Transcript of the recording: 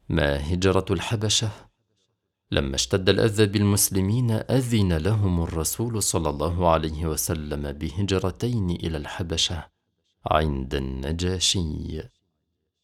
ما هجرة الحبشة؟ لما اشتد الأذى بالمسلمين أذن لهم الرسول صلى الله عليه وسلم بهجرتين إلى الحبشة عند النجاشي.